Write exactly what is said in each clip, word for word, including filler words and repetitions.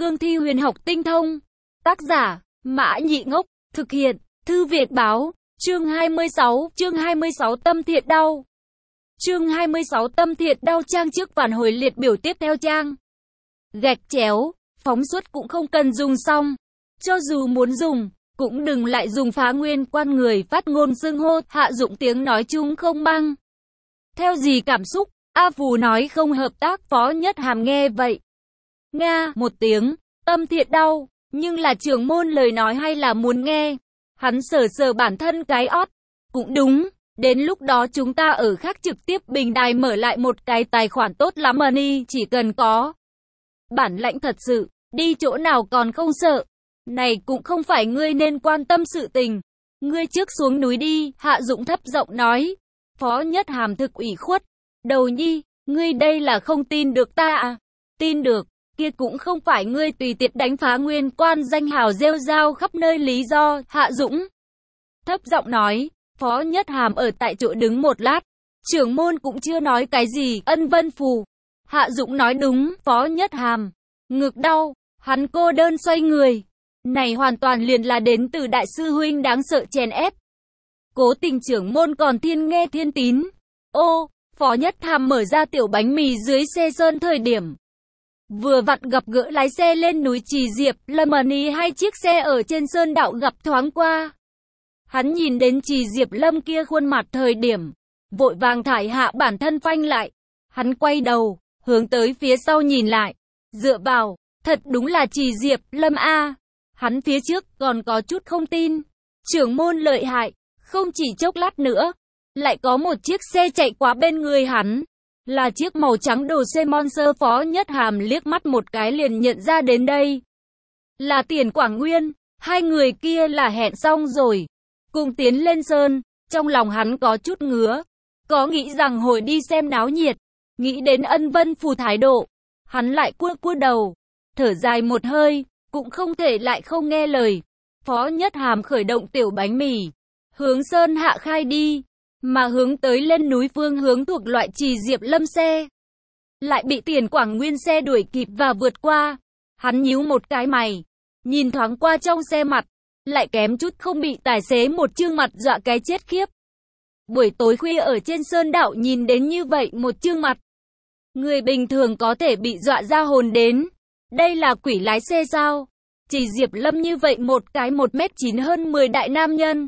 cương thi huyền học tinh thông. Tác giả, Mã Nhị Ngốc, thực hiện, Thư Việt Báo, chương hai mươi sáu, chương hai mươi sáu tâm thiện đau. Chương hai mươi sáu tâm thiện đau trang trước phản hồi liệt biểu tiếp theo trang. Gạch chéo, phóng xuất cũng không cần dùng xong. Cho dù muốn dùng, cũng đừng lại dùng phá nguyên quan người phát ngôn xưng hô, hạ dụng tiếng nói chung không băng. Theo gì cảm xúc, A Phù nói không hợp tác. Phó Nhất Hàm nghe vậy. Nga, một tiếng, tâm thiện đau, nhưng là trưởng môn lời nói hay là muốn nghe. Hắn sờ sờ bản thân cái ót. Cũng đúng, đến lúc đó chúng ta ở khác trực tiếp bình đài mở lại một cái tài khoản tốt lắm money, chỉ cần có bản lãnh thật sự, đi chỗ nào còn không sợ. Này cũng không phải ngươi nên quan tâm sự tình. Ngươi trước xuống núi đi, Hạ Dũng thấp giọng nói. Phó Nhất Hàm thực ủy khuất. Đầu nhi, ngươi đây là không tin được ta à? Tin được, kia cũng không phải ngươi tùy tiện đánh phá nguyên quan danh hào rêu rao khắp nơi lý do. Hạ Dũng thấp giọng nói. Phó Nhất Hàm ở tại chỗ đứng một lát. Trưởng môn cũng chưa nói cái gì. Ân Vân Phù. Hạ Dũng nói đúng. Phó Nhất Hàm ngực đau, hắn cô đơn xoay người. Này hoàn toàn liền là đến từ đại sư huynh đáng sợ chèn ép. Cố Tình trưởng môn còn thiên nghe thiên tín. Ô, Phó Nhất Hàm mở ra tiểu bánh mì dưới xe sơn thời điểm. Vừa vặn gặp gỡ lái xe lên núi Trì Diệp, Lâm Ni hai chiếc xe ở trên sơn đạo gặp thoáng qua. Hắn nhìn đến Trì Diệp Lâm kia khuôn mặt thời điểm, vội vàng thải hạ bản thân phanh lại. Hắn quay đầu, hướng tới phía sau nhìn lại. Dựa vào, thật đúng là Trì Diệp Lâm A. Hắn phía trước còn có chút không tin. Trưởng môn lợi hại, không chỉ chốc lát nữa, lại có một chiếc xe chạy qua bên người hắn. Là chiếc màu trắng đồ xe Monster. Phó Nhất Hàm liếc mắt một cái liền nhận ra đến đây là Tiền Quảng Nguyên. Hai người kia là hẹn xong rồi, cùng tiến lên sơn. Trong lòng hắn có chút ngứa, có nghĩ rằng hồi đi xem náo nhiệt. Nghĩ đến Ân Vân Phù thái độ, hắn lại cua cua đầu, thở dài một hơi, cũng không thể lại không nghe lời. Phó Nhất Hàm khởi động tiểu bánh mì, hướng sơn hạ khai đi, mà hướng tới lên núi phương hướng thuộc loại Trì Diệp Lâm xe. Lại bị Tiền Quảng Nguyên xe đuổi kịp và vượt qua. Hắn nhíu một cái mày, nhìn thoáng qua trong xe mặt, lại kém chút không bị tài xế một trương mặt dọa cái chết khiếp. Buổi tối khuya ở trên sơn đạo nhìn đến như vậy một trương mặt, người bình thường có thể bị dọa ra hồn đến. Đây là quỷ lái xe sao? Trì Diệp Lâm như vậy một cái một mét chín hơn mười đại nam nhân,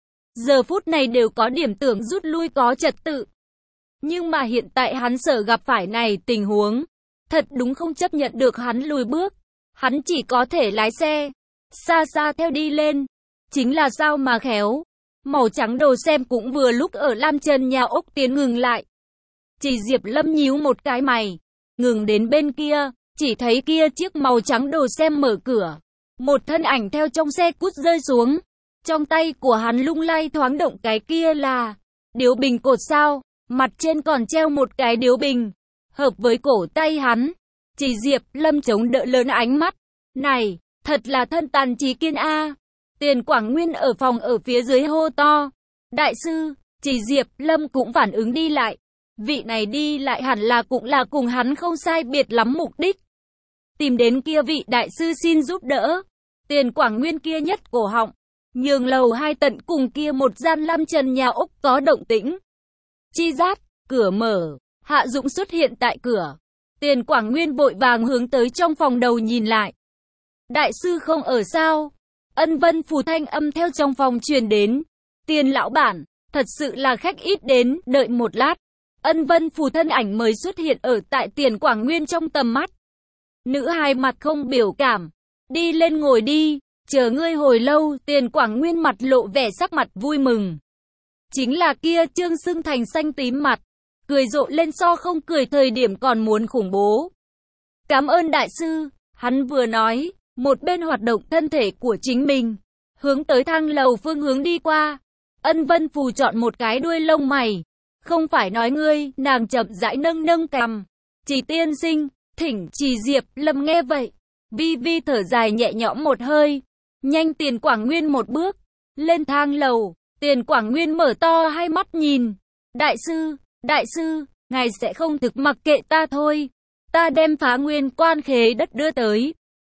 giờ phút này đều có điểm tưởng rút lui có trật tự. Nhưng mà hiện tại hắn sợ gặp phải này tình huống, thật đúng không chấp nhận được hắn lùi bước. Hắn chỉ có thể lái xe, xa xa theo đi lên. Chính là sao mà khéo, màu trắng đồ xem cũng vừa lúc ở lam chân nhà ốc tiến ngừng lại. Trì Diệp Lâm nhíu một cái mày, ngừng đến bên kia, chỉ thấy kia chiếc màu trắng đồ xem mở cửa. Một thân ảnh theo trong xe cút rơi xuống. Trong tay của hắn lung lay thoáng động, cái kia là điếu bình cột sao, mặt trên còn treo một cái điếu bình, hợp với cổ tay hắn. Trì Diệp Lâm chống đỡ lớn ánh mắt. Này, thật là thân tàn trí kiên a. Tiền Quảng Nguyên ở phòng ở phía dưới hô to. Đại sư, Trì Diệp Lâm cũng phản ứng đi lại. Vị này đi lại hẳn là cũng là cùng hắn không sai biệt lắm mục đích. Tìm đến kia vị đại sư xin giúp đỡ. Tiền Quảng Nguyên kia nhất cổ họng, nhường lầu hai tận cùng kia một gian lam trần nhà ốc có động tĩnh. Chi rát, cửa mở, Hạ Dũng xuất hiện tại cửa. Tiền Quảng Nguyên vội vàng hướng tới trong phòng đầu nhìn lại. Đại sư không ở sao? Ân Vân Phù thanh âm theo trong phòng truyền đến. Tiền lão bản, thật sự là khách ít đến, đợi một lát. Ân Vân Phù thân ảnh mới xuất hiện ở tại Tiền Quảng Nguyên trong tầm mắt. Nữ hài mặt không biểu cảm. Đi lên ngồi đi, chờ ngươi hồi lâu. Tiền Quảng Nguyên mặt lộ vẻ sắc mặt vui mừng. Chính là kia trương sưng thành xanh tím mặt, cười rộ lên so không cười thời điểm còn muốn khủng bố. Cảm ơn đại sư, hắn vừa nói, một bên hoạt động thân thể của chính mình, hướng tới thang lầu phương hướng đi qua. Ân Vân Phù chọn một cái đuôi lông mày. Không phải nói ngươi, nàng chậm rãi nâng nâng cằm. Trì tiên sinh, thỉnh. Trì Diệp Lâm nghe vậy, vi vi thở dài nhẹ nhõm một hơi. Nhanh. Tiền Quảng Nguyên một bước lên thang lầu. Tiền Quảng Nguyên mở to hai mắt nhìn. Đại sư, đại sư, ngài sẽ không thực mặc kệ ta thôi. Ta đem phá nguyên quan khế đất đưa tới.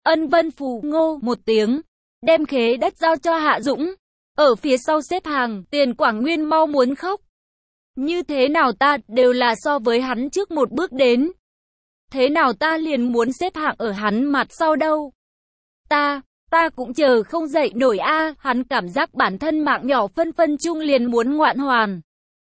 Ân Vân Phù ngô một tiếng, đem khế đất giao cho Hạ Dũng. Ở phía sau xếp hàng, Tiền Quảng Nguyên mau muốn khóc. Như thế nào ta đều là so với hắn trước một bước đến. Thế nào ta liền muốn xếp hạng ở hắn mặt sau đâu. Ta, ta cũng chờ không dậy nổi a. Hắn cảm giác bản thân mạng nhỏ phân phân chung liền muốn ngoạn hoàn.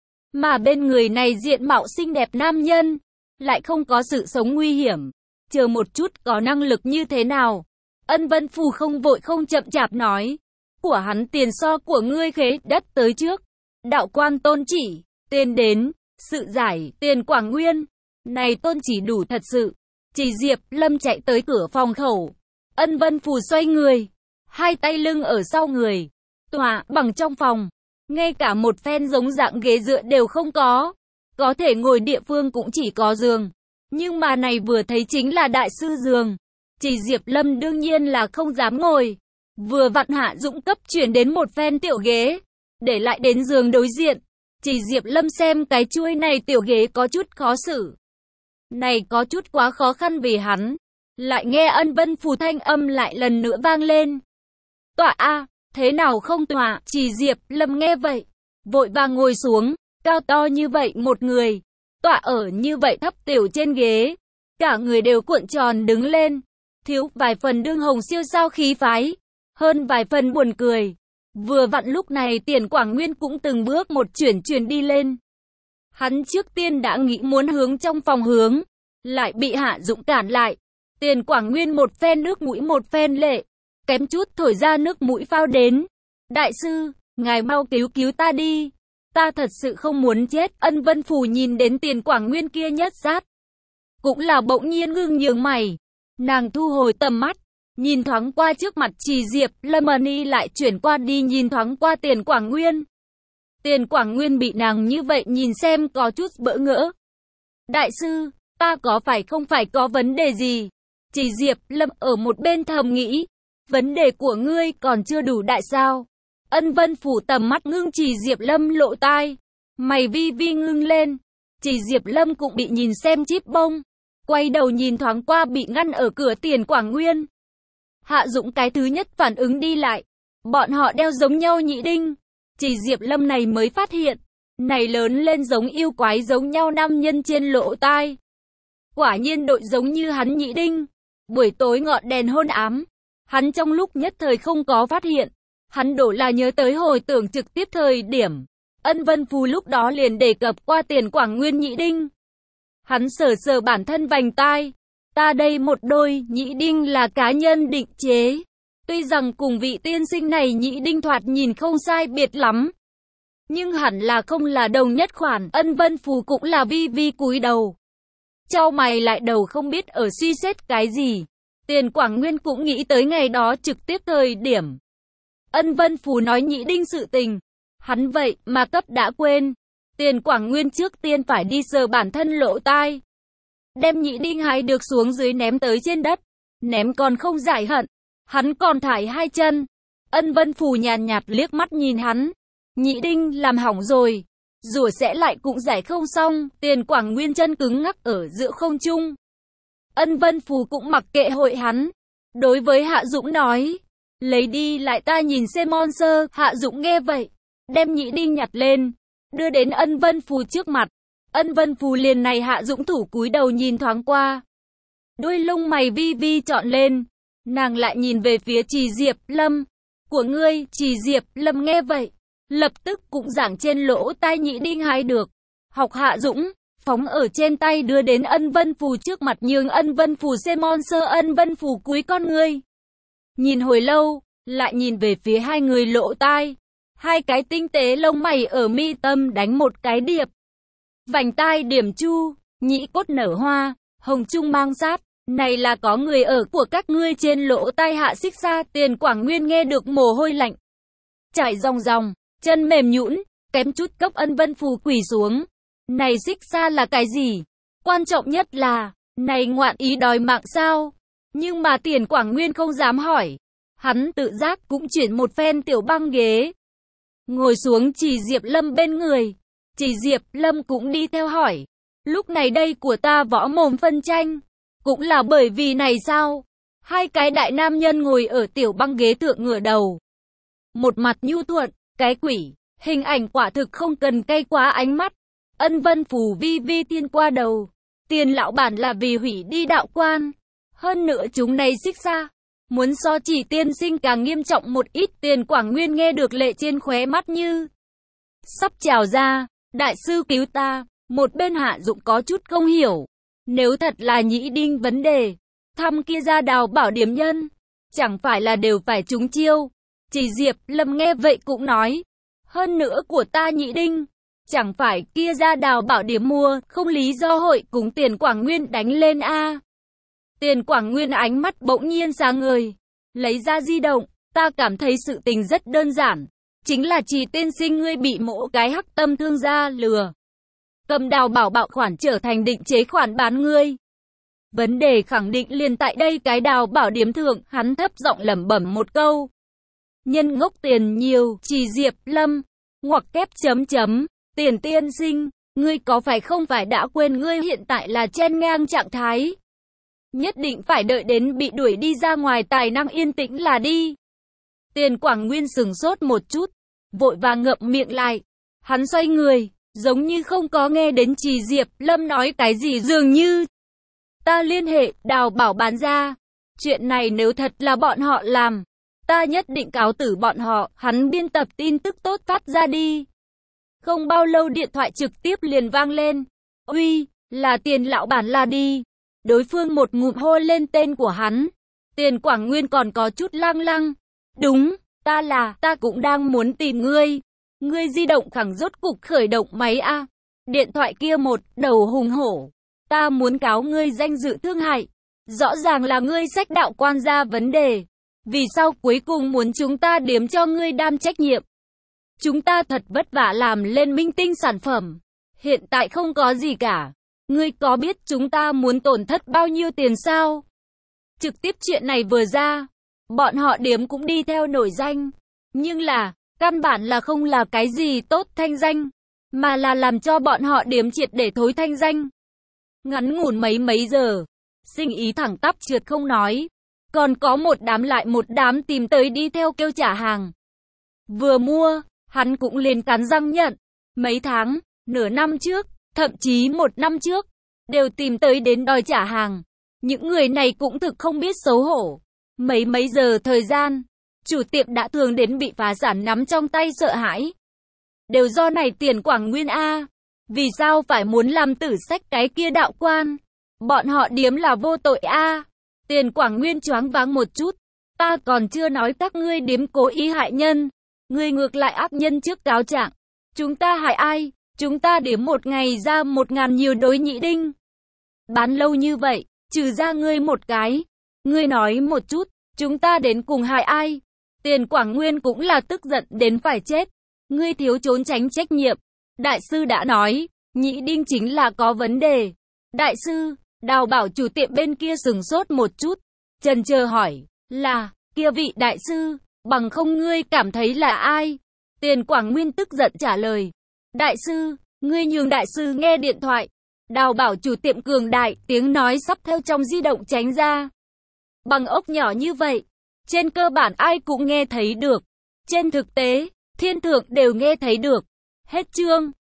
Mà bên người này diện mạo xinh đẹp nam nhân, lại không có sự sống nguy hiểm. Chờ một chút có năng lực như thế nào. Ân Vân Phù không vội không chậm chạp nói. Của hắn tiền so của ngươi khế đất tới trước. Đạo quan Tôn Chỉ, tiền đến, sự giải, Tiền Quảng Nguyên. Này Tôn Chỉ đủ thật sự. Chỉ Diệp Lâm chạy tới cửa phòng khẩu. Ân Vân Phù xoay người, hai tay lưng ở sau người, tọa bằng trong phòng. Ngay cả một phen giống dạng ghế dựa đều không có. Có thể ngồi địa phương cũng chỉ có giường. Nhưng mà này vừa thấy chính là đại sư giường. Chỉ Diệp Lâm đương nhiên là không dám ngồi. Vừa vặn Hạ Dũng cấp chuyển đến một phen tiểu ghế, để lại đến giường đối diện. Chỉ Diệp Lâm xem cái chuôi này tiểu ghế có chút khó xử. Này có chút quá khó khăn vì hắn. Lại nghe Ân Vân Phù thanh âm lại lần nữa vang lên. Tọa a, thế nào không tọa? Chỉ Diệp Lâm nghe vậy, vội vàng ngồi xuống. Cao to như vậy một người, tọa ở như vậy thấp tiểu trên ghế, cả người đều cuộn tròn đứng lên, thiếu vài phần đương hồng siêu sao khí phái, hơn vài phần buồn cười. Vừa vặn lúc này Tiền Quảng Nguyên cũng từng bước một chuyển chuyển đi lên. Hắn trước tiên đã nghĩ muốn hướng trong phòng hướng, lại bị Hạ Dũng cản lại. Tiền Quảng Nguyên một phen nước mũi một phen lệ, kém chút thổi ra nước mũi phao đến. Đại sư, ngài mau cứu cứu ta đi. Ta thật sự không muốn chết. Ân Vân Phù nhìn đến Tiền Quảng Nguyên kia nhất sát, cũng là bỗng nhiên ngưng nhướng mày. Nàng thu hồi tầm mắt, nhìn thoáng qua trước mặt Chỉ Diệp Lâm Ni, lại chuyển qua đi nhìn thoáng qua Tiền Quảng Nguyên. Tiền Quảng Nguyên bị nàng như vậy nhìn xem có chút bỡ ngỡ. Đại sư, ta có phải không phải có vấn đề gì? Chỉ Diệp Lâm ở một bên thầm nghĩ, vấn đề của ngươi còn chưa đủ đại sao? Ân Vân Phù tầm mắt ngưng Chỉ Diệp Lâm lộ tai, mày vi vi ngưng lên. Chỉ Diệp Lâm cũng bị nhìn xem chíp bông, quay đầu nhìn thoáng qua bị ngăn ở cửa Tiền Quảng Nguyên. Hạ Dũng cái thứ nhất phản ứng đi lại, bọn họ đeo giống nhau nhị đinh. Chỉ Diệp Lâm này mới phát hiện, này lớn lên giống yêu quái giống nhau nam nhân trên lỗ tai. Quả nhiên đội giống như hắn nhị đinh. Buổi tối ngọn đèn hôn ám, hắn trong lúc nhất thời không có phát hiện. Hắn đổ là nhớ tới hồi tưởng trực tiếp thời điểm Ân Vân Phù lúc đó liền đề cập qua Tiền Quảng Nguyên nhị đinh. Hắn sờ sờ bản thân vành tai. Ta đây một đôi nhị đinh là cá nhân định chế. Tuy rằng cùng vị tiên sinh này nhị đinh thoạt nhìn không sai biệt lắm, nhưng hẳn là không là đồng nhất khoản. Ân Vân Phù cũng là vi vi cúi đầu, chau mày lại đầu không biết ở suy xét cái gì. Tiền Quảng Nguyên cũng nghĩ tới ngày đó trực tiếp thời điểm Ân Vân Phù nói nhị đinh sự tình, hắn vậy mà cấp đã quên. Tiền Quảng Nguyên trước tiên phải đi sờ bản thân lỗ tai, đem nhị đinh hái được xuống dưới ném tới trên đất, ném còn không giải hận, hắn còn thải hai chân. Ân Vân Phù nhàn nhạt liếc mắt nhìn hắn, nhị đinh làm hỏng rồi, rủa sẽ lại cũng giải không xong. Tiền Quảng Nguyên chân cứng ngắc ở giữa không trung. Ân Vân Phù cũng mặc kệ hội hắn, đối với Hạ Dũng nói, lấy đi lại ta nhìn xem monster. Hạ Dũng nghe vậy, đem nhị đinh nhặt lên, đưa đến Ân Vân Phù trước mặt. Ân Vân Phù liền này Hạ Dũng thủ cúi đầu nhìn thoáng qua, đuôi lông mày vi vi trọn lên. Nàng lại nhìn về phía Chỉ Diệp Lâm. Của ngươi? Chỉ Diệp Lâm nghe vậy, lập tức cũng giảng trên lỗ tai nhị đinh hái được, học Hạ Dũng, phóng ở trên tay đưa đến Ân Vân Phù trước mặt, nhường Ân Vân Phù xem monster. Ân Vân Phù cúi con ngươi, nhìn hồi lâu, lại nhìn về phía hai người lỗ tai. Hai cái tinh tế lông mày ở mi tâm đánh một cái điệp, vành tai điểm chu, nhĩ cốt nở hoa, hồng trung mang sát. Này là có người ở của các ngươi trên lỗ tai hạ xích xa. Tiền Quảng Nguyên nghe được mồ hôi lạnh chảy ròng ròng, chân mềm nhũn, kém chút cấp Ân Vân Phù quỳ xuống. Này xích xa là cái gì? Quan trọng nhất là, này ngoạn ý đòi mạng sao? Nhưng mà Tiền Quảng Nguyên không dám hỏi. Hắn tự giác cũng chuyển một phen tiểu băng ghế, ngồi xuống Chỉ Diệp Lâm bên người. Chỉ Diệp Lâm cũng đi theo hỏi, lúc này đây của ta võ mồm phân tranh, cũng là bởi vì này sao? Hai cái đại nam nhân ngồi ở tiểu băng ghế thượng ngửa đầu. Một mặt nhu thuận, cái quỷ, hình ảnh quả thực không cần cay quá ánh mắt. Ân Vân Phù vi vi tiên qua đầu. Tiền lão bản là vì hủy đi đạo quan. Hơn nữa chúng này xích xa. Muốn so Chỉ tiên sinh càng nghiêm trọng một ít. Tiền Quảng Nguyên nghe được lệ trên khóe mắt như sắp trào ra. Đại sư cứu ta. Một bên Hạ Dụng có chút không hiểu. Nếu thật là Nhĩ Đinh vấn đề, thăm kia ra Đào Bảo điểm nhân, chẳng phải là đều phải trúng chiêu. Chỉ Diệp Lâm nghe vậy cũng nói, hơn nữa của ta Nhĩ Đinh, chẳng phải kia ra Đào Bảo điểm mua, không lý do hội cùng Tiền Quảng Nguyên đánh lên a. Tiền Quảng Nguyên ánh mắt bỗng nhiên sáng ngời, lấy ra di động, ta cảm thấy sự tình rất đơn giản, chính là Chỉ tiên sinh ngươi bị mỗ cái hắc tâm thương gia lừa. Cầm Đào Bảo bạo khoản trở thành định chế khoản bán ngươi. Vấn đề khẳng định liền tại đây cái Đào Bảo điếm thượng, hắn thấp giọng lẩm bẩm một câu. Nhân ngốc tiền nhiều, Chỉ Diệp Lâm, ngoặc kép chấm chấm, Tiền tiên sinh, ngươi có phải không phải đã quên ngươi hiện tại là chen ngang trạng thái? Nhất định phải đợi đến bị đuổi đi ra ngoài tài năng yên tĩnh là đi. Tiền Quảng Nguyên sừng sốt một chút, vội vàng ngậm miệng lại. Hắn xoay người, giống như không có nghe đến Chỉ Diệp Lâm nói cái gì dường như. Ta liên hệ Đào Bảo bán ra. Chuyện này nếu thật là bọn họ làm, ta nhất định cáo tử bọn họ. Hắn biên tập tin tức tốt phát ra đi. Không bao lâu điện thoại trực tiếp liền vang lên. Uy, là Tiền lão bản là đi. Đối phương một ngụm hô lên tên của hắn. Tiền Quảng Nguyên còn có chút lang lăng. Đúng, ta là, ta cũng đang muốn tìm ngươi. Ngươi di động khẳng rốt cục khởi động máy a. Điện thoại kia một đầu hùng hổ. Ta muốn cáo ngươi danh dự thương hại. Rõ ràng là ngươi xách đạo quan ra vấn đề. Vì sao cuối cùng muốn chúng ta điếm cho ngươi đam trách nhiệm? Chúng ta thật vất vả làm lên minh tinh sản phẩm. Hiện tại không có gì cả. Ngươi có biết chúng ta muốn tổn thất bao nhiêu tiền sao? Trực tiếp chuyện này vừa ra, bọn họ điếm cũng đi theo nổi danh. Nhưng là, căn bản là không là cái gì tốt thanh danh, mà là làm cho bọn họ điếm triệt để thối thanh danh. Ngắn ngủn mấy mấy giờ, sinh ý thẳng tắp trượt không nói. Còn có một đám lại một đám tìm tới đi theo kêu trả hàng. Vừa mua, hắn cũng liền cắn răng nhận. Mấy tháng, nửa năm trước, thậm chí một năm trước, đều tìm tới đến đòi trả hàng. Những người này cũng thực không biết xấu hổ. Mấy mấy giờ thời gian, chủ tiệm đã thường đến bị phá sản nắm trong tay sợ hãi. Đều do này Tiền Quảng Nguyên A. Vì sao phải muốn làm tử sách cái kia đạo quan? Bọn họ điếm là vô tội A. Tiền Quảng Nguyên choáng váng một chút. Ta còn chưa nói các ngươi điếm cố ý hại nhân. Ngươi ngược lại ác nhân trước cáo trạng. Chúng ta hại ai? Chúng ta điếm một ngày ra một ngàn nhiều đối Nhĩ Đinh. Bán lâu như vậy, trừ ra ngươi một cái. Ngươi nói một chút, chúng ta đến cùng hại ai? Tiền Quảng Nguyên cũng là tức giận đến phải chết. Ngươi thiếu trốn tránh trách nhiệm. Đại sư đã nói, Nhĩ Đinh chính là có vấn đề. Đại sư, Đào Bảo chủ tiệm bên kia sừng sốt một chút. Chần chờ hỏi, là, kia vị đại sư, bằng không ngươi cảm thấy là ai? Tiền Quảng Nguyên tức giận trả lời. Đại sư, ngươi nhường đại sư nghe điện thoại. Đào Bảo chủ tiệm cường đại, tiếng nói sắp theo trong di động tránh ra. Bằng ốc nhỏ như vậy, trên cơ bản ai cũng nghe thấy được. Trên thực tế, thiên thượng đều nghe thấy được. Hết chương.